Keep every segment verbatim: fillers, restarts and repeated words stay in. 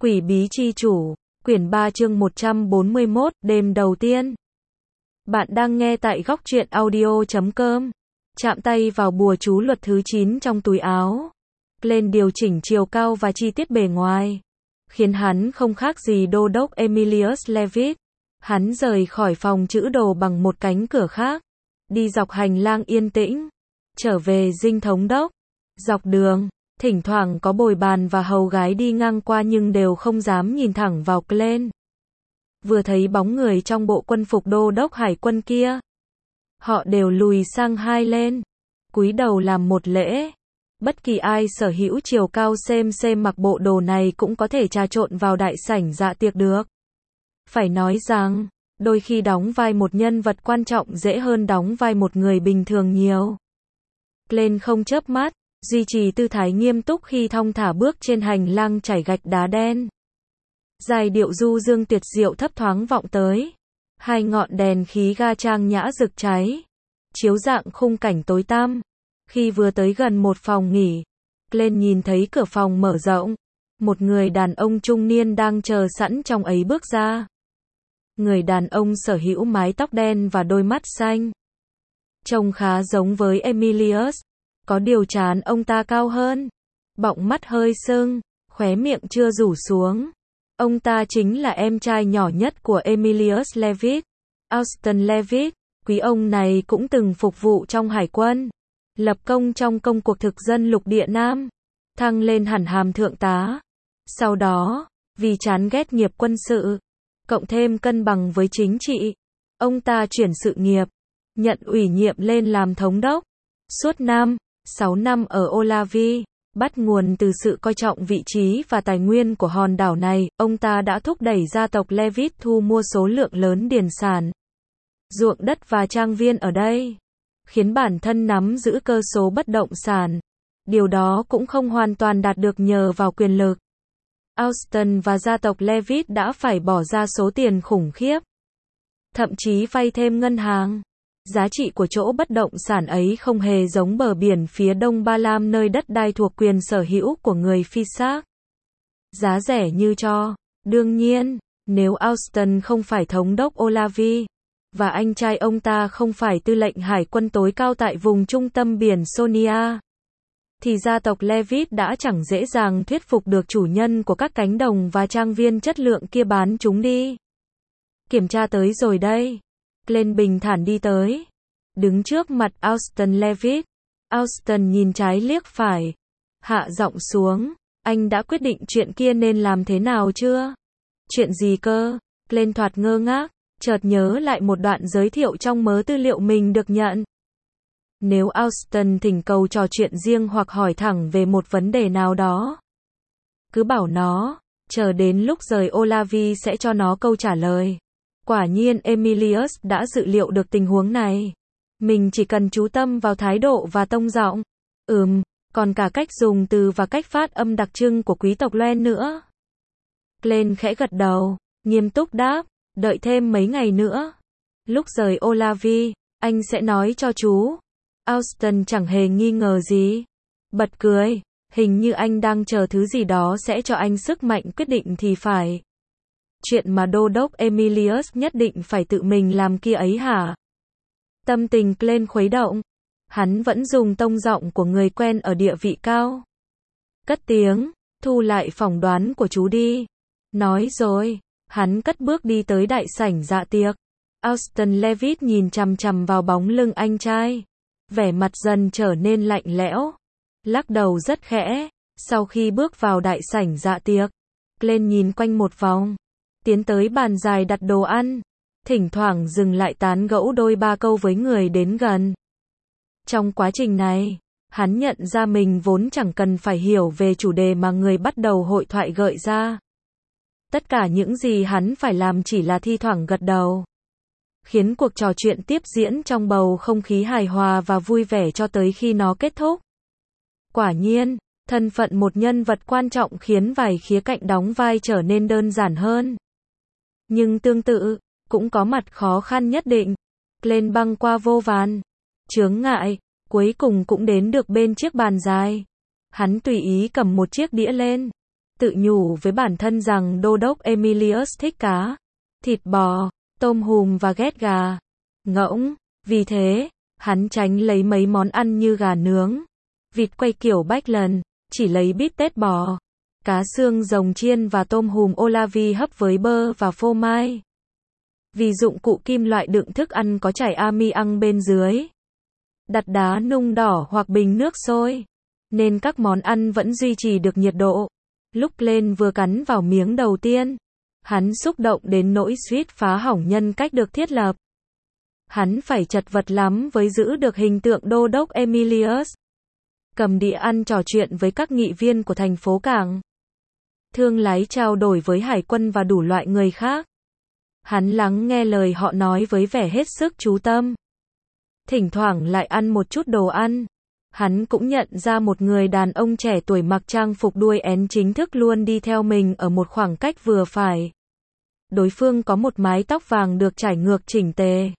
Quỷ bí chi chủ, quyển ba chương một trăm bốn mươi mốt, đêm đầu tiên. Bạn đang nghe tại góc truyện audio chấm com. Chạm tay vào bùa chú luật thứ chín trong túi áo. Lên điều chỉnh chiều cao và chi tiết bề ngoài. Khiến hắn không khác gì đô đốc Emilius Levitt. Hắn rời khỏi phòng trữ đồ bằng một cánh cửa khác. Đi dọc hành lang yên tĩnh. Trở về dinh thống đốc. Dọc đường, thỉnh thoảng có bồi bàn và hầu gái đi ngang qua nhưng đều không dám nhìn thẳng vào Glenn. Vừa thấy bóng người trong bộ quân phục đô đốc hải quân kia, họ đều lùi sang hai lên, cúi đầu làm một lễ. Bất kỳ ai sở hữu chiều cao xem xem mặc bộ đồ này cũng có thể trà trộn vào đại sảnh dạ tiệc được. Phải nói rằng, đôi khi đóng vai một nhân vật quan trọng dễ hơn đóng vai một người bình thường nhiều. Glenn không chớp mắt, duy trì tư thái nghiêm túc khi thong thả bước trên hành lang trải gạch đá đen. Giai điệu du dương tuyệt diệu thấp thoáng vọng tới. Hai ngọn đèn khí ga trang nhã rực cháy, chiếu rạng khung cảnh tối tăm. Khi vừa tới gần một phòng nghỉ, Glenn nhìn thấy cửa phòng mở rộng. Một người đàn ông trung niên đang chờ sẵn trong ấy bước ra. Người đàn ông sở hữu mái tóc đen và đôi mắt xanh. Trông khá giống với Emilius. Có điều trán ông ta cao hơn, bọng mắt hơi sưng, khóe miệng chưa rủ xuống. Ông ta chính là em trai nhỏ nhất của Emilius Levitt, Austin Levitt. Quý ông này cũng từng phục vụ trong hải quân, lập công trong công cuộc thực dân lục địa Nam, thăng lên hẳn hàm thượng tá. Sau đó, vì chán ghét nghiệp quân sự, cộng thêm cân bằng với chính trị, ông ta chuyển sự nghiệp, nhận ủy nhiệm lên làm thống đốc. Suốt năm sáu năm ở Olavi, bắt nguồn từ sự coi trọng vị trí và tài nguyên của hòn đảo này, ông ta đã thúc đẩy gia tộc Levitt thu mua số lượng lớn điền sản, ruộng đất và trang viên ở đây, khiến bản thân nắm giữ cơ số bất động sản. Điều đó cũng không hoàn toàn đạt được nhờ vào quyền lực. Austin và gia tộc Levitt đã phải bỏ ra số tiền khủng khiếp, thậm chí vay thêm ngân hàng. Giá trị của chỗ bất động sản ấy không hề giống bờ biển phía đông Ba Lam nơi đất đai thuộc quyền sở hữu của người phi xác. Giá rẻ như cho. Đương nhiên, nếu Austin không phải thống đốc Olavi, và anh trai ông ta không phải tư lệnh hải quân tối cao tại vùng trung tâm biển Sonia, thì gia tộc Levitt đã chẳng dễ dàng thuyết phục được chủ nhân của các cánh đồng và trang viên chất lượng kia bán chúng đi. Kiểm tra tới rồi đây. Glenn bình thản đi tới, đứng trước mặt Austin Levitt. Austin nhìn trái liếc phải, hạ giọng xuống. Anh đã quyết định chuyện kia nên làm thế nào chưa? Chuyện gì cơ? Glenn thoạt ngơ ngác, chợt nhớ lại một đoạn giới thiệu trong mớ tư liệu mình được nhận. Nếu Austin thỉnh cầu trò chuyện riêng hoặc hỏi thẳng về một vấn đề nào đó, cứ bảo nó, chờ đến lúc rời Olavi sẽ cho nó câu trả lời. Quả nhiên Emilius đã dự liệu được tình huống này. Mình chỉ cần chú tâm vào thái độ và tông giọng. Ừm, còn cả cách dùng từ và cách phát âm đặc trưng của quý tộc Loen nữa. Glenn khẽ gật đầu, nghiêm túc đáp, đợi thêm mấy ngày nữa. Lúc rời Olavi, anh sẽ nói cho chú. Austin chẳng hề nghi ngờ gì. Bật cười, hình như anh đang chờ thứ gì đó sẽ cho anh sức mạnh quyết định thì phải. Chuyện mà đô đốc Emilius nhất định phải tự mình làm kia ấy hả? Tâm tình Glenn khuấy động. Hắn vẫn dùng tông giọng của người quen ở địa vị cao. Cất tiếng, thu lại phỏng đoán của chú đi. Nói rồi, hắn cất bước đi tới đại sảnh dạ tiệc. Austin Levitt nhìn chằm chằm vào bóng lưng anh trai. Vẻ mặt dần trở nên lạnh lẽo. Lắc đầu rất khẽ. Sau khi bước vào đại sảnh dạ tiệc, Glenn nhìn quanh một vòng. Tiến tới bàn dài đặt đồ ăn, thỉnh thoảng dừng lại tán gẫu đôi ba câu với người đến gần. Trong quá trình này, hắn nhận ra mình vốn chẳng cần phải hiểu về chủ đề mà người bắt đầu hội thoại gợi ra. Tất cả những gì hắn phải làm chỉ là thi thoảng gật đầu, khiến cuộc trò chuyện tiếp diễn trong bầu không khí hài hòa và vui vẻ cho tới khi nó kết thúc. Quả nhiên, thân phận một nhân vật quan trọng khiến vài khía cạnh đóng vai trở nên đơn giản hơn. Nhưng tương tự, cũng có mặt khó khăn nhất định. Glenn băng qua vô vàn chướng ngại, cuối cùng cũng đến được bên chiếc bàn dài. Hắn tùy ý cầm một chiếc đĩa lên, tự nhủ với bản thân rằng đô đốc Emilius thích cá, thịt bò, tôm hùm và ghét gà, ngỗng. Vì thế, hắn tránh lấy mấy món ăn như gà nướng, vịt quay kiểu bách lần, chỉ lấy bít tết bò, cá xương rồng chiên và tôm hùm Olavi hấp với bơ và phô mai. Vì dụng cụ kim loại đựng thức ăn có chảy amiang bên dưới, đặt đá nung đỏ hoặc bình nước sôi, nên các món ăn vẫn duy trì được nhiệt độ. Lúc Glenn vừa cắn vào miếng đầu tiên, hắn xúc động đến nỗi suýt phá hỏng nhân cách được thiết lập. Hắn phải chật vật lắm với giữ được hình tượng đô đốc Emilius. Cầm đĩa ăn trò chuyện với các nghị viên của thành phố cảng. Thương lái trao đổi với hải quân và đủ loại người khác. Hắn lắng nghe lời họ nói với vẻ hết sức chú tâm. Thỉnh thoảng lại ăn một chút đồ ăn. Hắn cũng nhận ra một người đàn ông trẻ tuổi mặc trang phục đuôi én chính thức luôn đi theo mình ở một khoảng cách vừa phải. Đối phương có một mái tóc vàng được trải ngược chỉnh tề.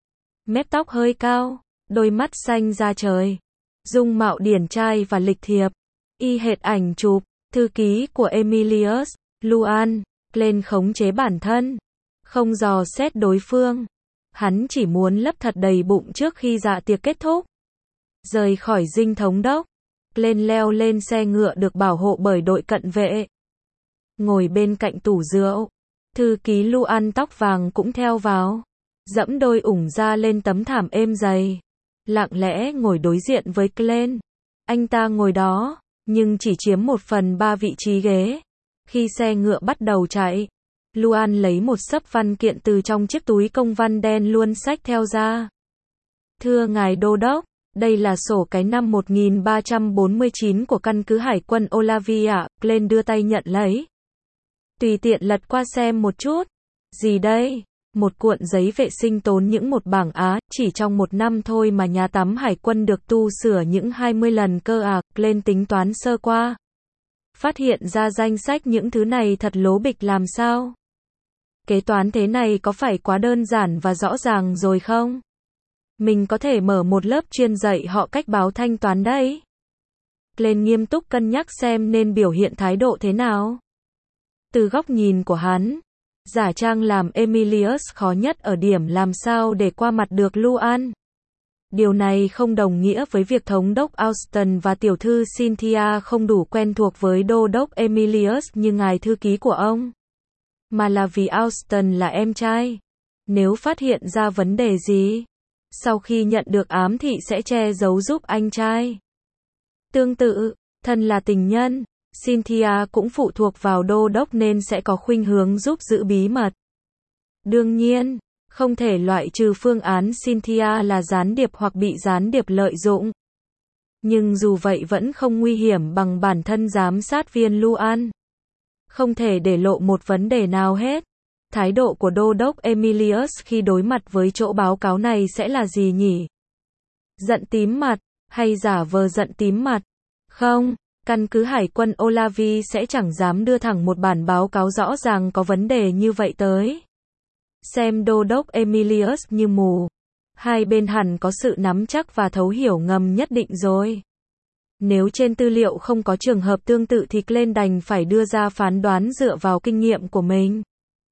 Mép tóc hơi cao, đôi mắt xanh da trời. Dung mạo điển trai và lịch thiệp. Y hệt ảnh chụp, thư ký của Emilius, Luan. Glenn khống chế bản thân, không dò xét đối phương. Hắn chỉ muốn lấp thật đầy bụng trước khi dạ tiệc kết thúc. Rời khỏi dinh thống đốc, Glenn leo lên xe ngựa được bảo hộ bởi đội cận vệ. Ngồi bên cạnh tủ rượu, thư ký Luan tóc vàng cũng theo vào. Dẫm đôi ủng ra lên tấm thảm êm dày. Lặng lẽ ngồi đối diện với Glenn. Anh ta ngồi đó, nhưng chỉ chiếm một phần ba vị trí ghế. Khi xe ngựa bắt đầu chạy, Luan lấy một xấp văn kiện từ trong chiếc túi công văn đen luôn xách theo ra. Thưa ngài đô đốc, đây là sổ cái năm một nghìn ba trăm bốn mươi chín của căn cứ hải quân Olavi ạ. Glenn đưa tay nhận lấy. Tùy tiện lật qua xem một chút. Gì đây? Một cuộn giấy vệ sinh tốn những một bảng Á, chỉ trong một năm thôi mà nhà tắm hải quân được tu sửa những hai mươi lần cơ à. Glenn tính toán sơ qua. Phát hiện ra danh sách những thứ này thật lố bịch làm sao? Kế toán thế này có phải quá đơn giản và rõ ràng rồi không? Mình có thể mở một lớp chuyên dạy họ cách báo thanh toán đấy. Glenn nghiêm túc cân nhắc xem nên biểu hiện thái độ thế nào. Từ góc nhìn của hắn, giả trang làm Emilius khó nhất ở điểm làm sao để qua mặt được Luan. Điều này không đồng nghĩa với việc thống đốc Austin và tiểu thư Cynthia không đủ quen thuộc với đô đốc Emilius như ngài thư ký của ông. Mà là vì Austin là em trai. Nếu phát hiện ra vấn đề gì, sau khi nhận được ám thị sẽ che giấu giúp anh trai. Tương tự, thân là tình nhân, Cynthia cũng phụ thuộc vào đô đốc nên sẽ có khuynh hướng giúp giữ bí mật. Đương nhiên, không thể loại trừ phương án Cynthia là gián điệp hoặc bị gián điệp lợi dụng. Nhưng dù vậy vẫn không nguy hiểm bằng bản thân giám sát viên Luan. Không thể để lộ một vấn đề nào hết. Thái độ của đô đốc Emilius khi đối mặt với chỗ báo cáo này sẽ là gì nhỉ? Giận tím mặt, hay giả vờ giận tím mặt? Không, căn cứ hải quân Olavi sẽ chẳng dám đưa thẳng một bản báo cáo rõ ràng có vấn đề như vậy tới. Xem đô đốc Emilius như mù. Hai bên hẳn có sự nắm chắc và thấu hiểu ngầm nhất định rồi. Nếu trên tư liệu không có trường hợp tương tự thì Glenn đành phải đưa ra phán đoán dựa vào kinh nghiệm của mình.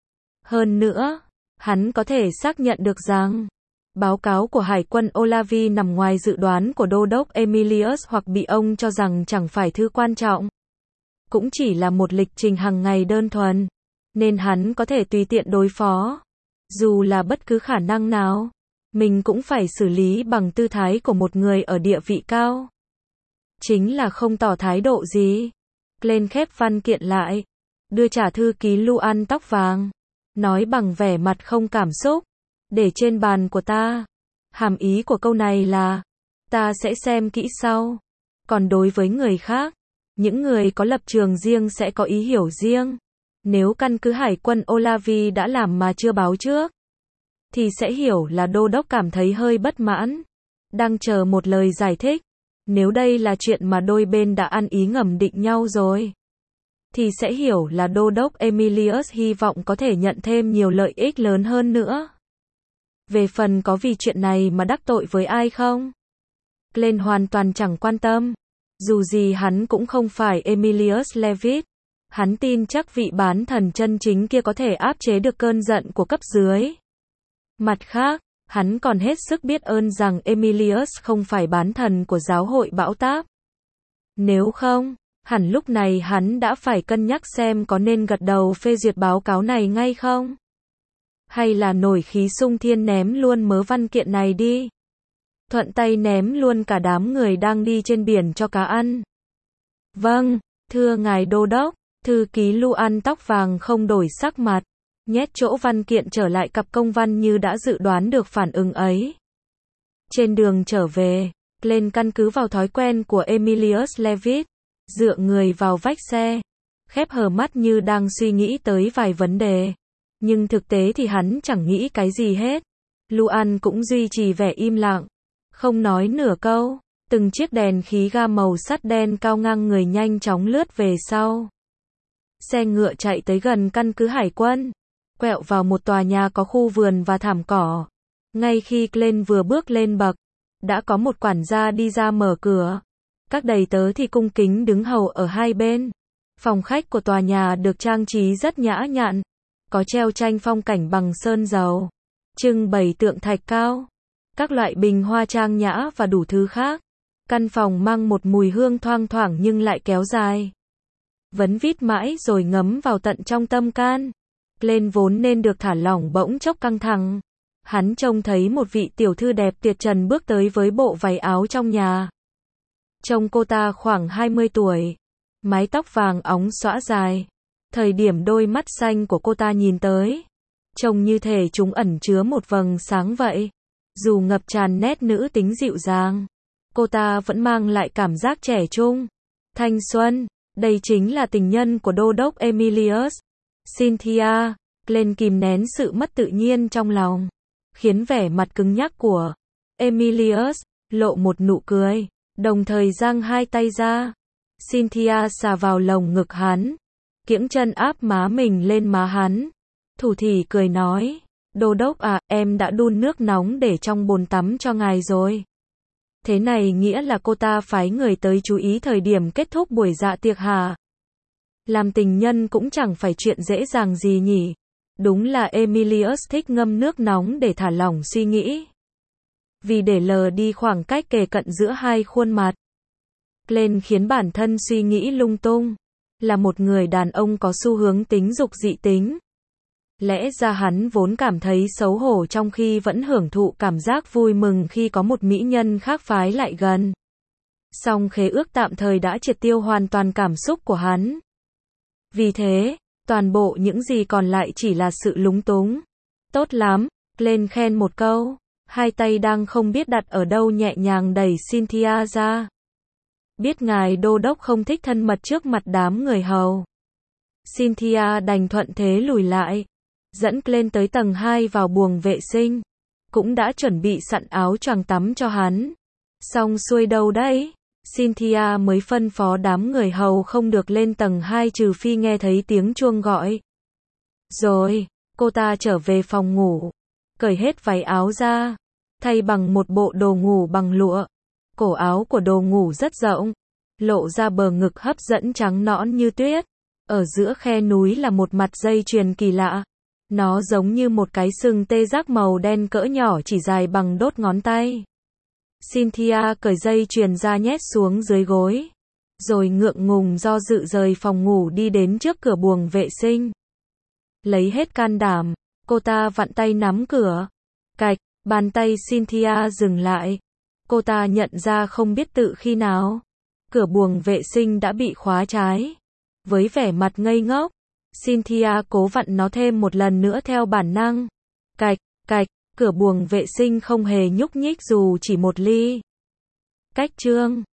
Hơn nữa, hắn có thể xác nhận được rằng báo cáo của hải quân Olavi nằm ngoài dự đoán của đô đốc Emilius hoặc bị ông cho rằng chẳng phải thứ quan trọng. Cũng chỉ là một lịch trình hàng ngày đơn thuần, nên hắn có thể tùy tiện đối phó. Dù là bất cứ khả năng nào, mình cũng phải xử lý bằng tư thái của một người ở địa vị cao. Chính là không tỏ thái độ gì. Glenn khép văn kiện lại, đưa trả thư ký Luan tóc vàng, nói bằng vẻ mặt không cảm xúc. Để trên bàn của ta. Hàm ý của câu này là, ta sẽ xem kỹ sau. Còn đối với người khác, những người có lập trường riêng sẽ có ý hiểu riêng. Nếu căn cứ hải quân Olavi đã làm mà chưa báo trước, thì sẽ hiểu là đô đốc cảm thấy hơi bất mãn, đang chờ một lời giải thích. Nếu đây là chuyện mà đôi bên đã ăn ý ngầm định nhau rồi, thì sẽ hiểu là đô đốc Emilius hy vọng có thể nhận thêm nhiều lợi ích lớn hơn nữa. Về phần có vì chuyện này mà đắc tội với ai không? Glenn hoàn toàn chẳng quan tâm. Dù gì hắn cũng không phải Emilius Levitt. Hắn tin chắc vị bán thần chân chính kia có thể áp chế được cơn giận của cấp dưới. Mặt khác, hắn còn hết sức biết ơn rằng Emilius không phải bán thần của giáo hội bão táp. Nếu không, hẳn lúc này hắn đã phải cân nhắc xem có nên gật đầu phê duyệt báo cáo này ngay không? Hay là nổi khí xung thiên ném luôn mớ văn kiện này đi? Thuận tay ném luôn cả đám người đang đi trên biển cho cá ăn. Vâng, thưa ngài đô đốc, thư ký Luan tóc vàng không đổi sắc mặt, nhét chỗ văn kiện trở lại cặp công văn như đã dự đoán được phản ứng ấy. Trên đường trở về, Glenn căn cứ vào thói quen của Emilius Levitt, dựa người vào vách xe, khép hờ mắt như đang suy nghĩ tới vài vấn đề. Nhưng thực tế thì hắn chẳng nghĩ cái gì hết. Luan cũng duy trì vẻ im lặng, không nói nửa câu. Từng chiếc đèn khí ga màu sắt đen cao ngang người nhanh chóng lướt về sau. Xe ngựa chạy tới gần căn cứ hải quân, quẹo vào một tòa nhà có khu vườn và thảm cỏ. Ngay khi Glenn vừa bước lên bậc, đã có một quản gia đi ra mở cửa. Các đầy tớ thì cung kính đứng hầu ở hai bên. Phòng khách của tòa nhà được trang trí rất nhã nhặn, có treo tranh phong cảnh bằng sơn dầu, trưng bày tượng thạch cao, các loại bình hoa trang nhã và đủ thứ khác. Căn phòng mang một mùi hương thoang thoảng nhưng lại kéo dài. Vấn vít mãi rồi ngấm vào tận trong tâm can. Glenn vốn nên được thả lỏng bỗng chốc căng thẳng. Hắn trông thấy một vị tiểu thư đẹp tuyệt trần bước tới với bộ váy áo trong nhà. Trông cô ta khoảng hai mươi tuổi, mái tóc vàng óng xõa dài. Thời điểm đôi mắt xanh của cô ta nhìn tới, trông như thể chúng ẩn chứa một vầng sáng vậy. Dù ngập tràn nét nữ tính dịu dàng, cô ta vẫn mang lại cảm giác trẻ trung, thanh xuân. Đây chính là tình nhân của đô đốc Emilius. Cynthia. Glenn kìm nén sự mất tự nhiên trong lòng, khiến vẻ mặt cứng nhắc của Emilius lộ một nụ cười, đồng thời giang hai tay ra. Cynthia xà vào lồng ngực hắn, kiễng chân áp má mình lên má hắn, thủ thỉ cười nói, đô đốc à, em đã đun nước nóng để trong bồn tắm cho ngài rồi. Thế này nghĩa là cô ta phái người tới chú ý thời điểm kết thúc buổi dạ tiệc hả? Làm tình nhân cũng chẳng phải chuyện dễ dàng gì nhỉ. Đúng là Emilius thích ngâm nước nóng để thả lỏng suy nghĩ. Vì để lờ đi khoảng cách kề cận giữa hai khuôn mặt. Glenn khiến bản thân suy nghĩ lung tung. Là một người đàn ông có xu hướng tính dục dị tính. Lẽ ra hắn vốn cảm thấy xấu hổ trong khi vẫn hưởng thụ cảm giác vui mừng khi có một mỹ nhân khác phái lại gần. Song khế ước tạm thời đã triệt tiêu hoàn toàn cảm xúc của hắn. Vì thế, toàn bộ những gì còn lại chỉ là sự lúng túng. Tốt lắm, Glenn khen một câu, hai tay đang không biết đặt ở đâu nhẹ nhàng đẩy Cynthia ra. Biết ngài đô đốc không thích thân mật trước mặt đám người hầu. Cynthia đành thuận thế lùi lại, dẫn Glenn tới tầng hai vào buồng vệ sinh. Cũng đã chuẩn bị sẵn áo choàng tắm cho hắn. Xong xuôi đâu đấy? Cynthia mới phân phó đám người hầu không được lên tầng hai trừ phi nghe thấy tiếng chuông gọi. Rồi, cô ta trở về phòng ngủ, cởi hết váy áo ra, thay bằng một bộ đồ ngủ bằng lụa. Cổ áo của đồ ngủ rất rộng, lộ ra bờ ngực hấp dẫn trắng nõn như tuyết. Ở giữa khe núi là một mặt dây chuyền kỳ lạ. Nó giống như một cái sừng tê giác màu đen cỡ nhỏ chỉ dài bằng đốt ngón tay. Cynthia cởi dây chuyền ra nhét xuống dưới gối, rồi ngượng ngùng do dự rời phòng ngủ đi đến trước cửa buồng vệ sinh. Lấy hết can đảm, cô ta vặn tay nắm cửa. Cạch, bàn tay Cynthia dừng lại. Cô ta nhận ra không biết tự khi nào, cửa buồng vệ sinh đã bị khóa trái. Với vẻ mặt ngây ngốc, Cynthia cố vặn nó thêm một lần nữa theo bản năng. Cạch, cạch, cửa buồng vệ sinh không hề nhúc nhích dù chỉ một ly. Cách chương